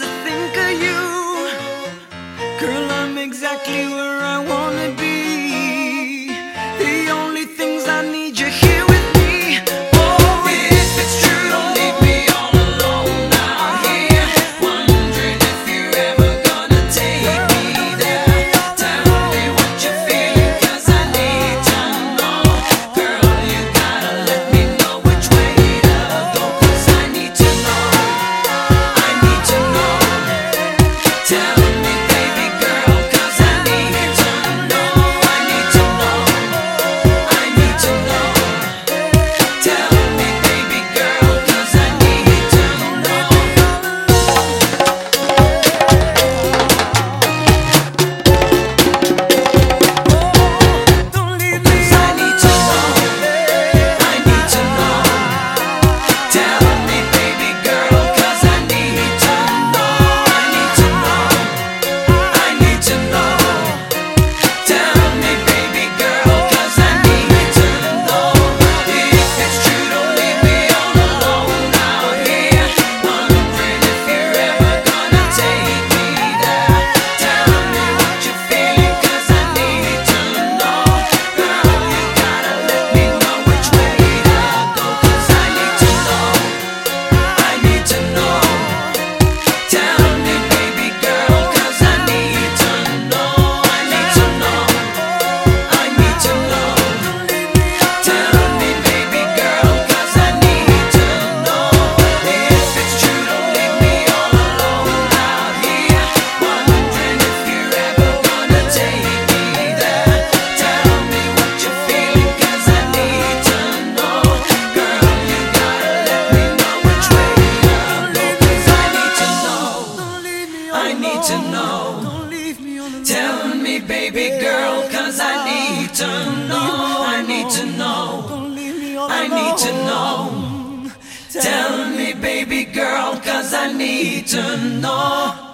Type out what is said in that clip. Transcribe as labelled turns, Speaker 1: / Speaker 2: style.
Speaker 1: think of you. Girl, I'm exactly where I wanna be. The only things I need you here with me. Oh, if it's true, don't leave me all alone out here, wondering if you're ever gonna take me there. Tell me what you're feeling, 'cause I need to know. Girl, you gotta let me know which way to go, 'cause I need to know. I need to know. Tell me, baby girl, 'cause I need to know. I need to know. I need to know. Tell me, baby girl, 'cause I need to know. Don't leave me. 'Cause I need to know. I need to know. Tell me, baby girl, 'cause I need to know. I need to know. I need to know. Tell me, baby girl, 'cause I need to know. If it's true, don't leave me all alone out here, wondering if you're ever gonna take me there. Tell me what you're feeling, 'cause I need to know. Girl, you gotta let me know which way to go, 'cause I need to know. I need to know. Tell me, baby girl, 'cause I need to know. I need to know. I need to know. Tell me, baby girl, 'cause I need to know. If it's true, don't leave me all alone out here, wondering if you're ever gonna take me there. Tell me what you're feeling, 'cause I need to know. Girl, you gotta let me know which way to go, 'cause I need to know. I need to know. Tell me, baby girl, 'cause I need to know. I need to know. I need to know. Tell me, baby girl, 'cause I need to know.